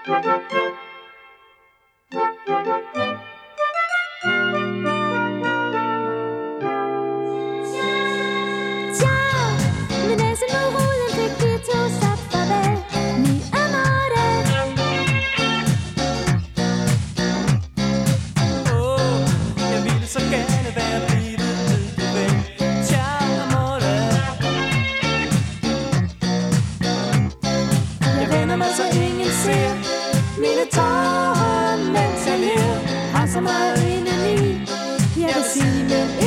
Med næsen mod ruden fik vi to sagt farvel. Mi amore. Jeg ville så gerne være blevet dit ven. Ciao amore. Jeg vender mig så ingen ser mine tårer, mens jeg ler. Har så meget indeni, jeg vil sige, men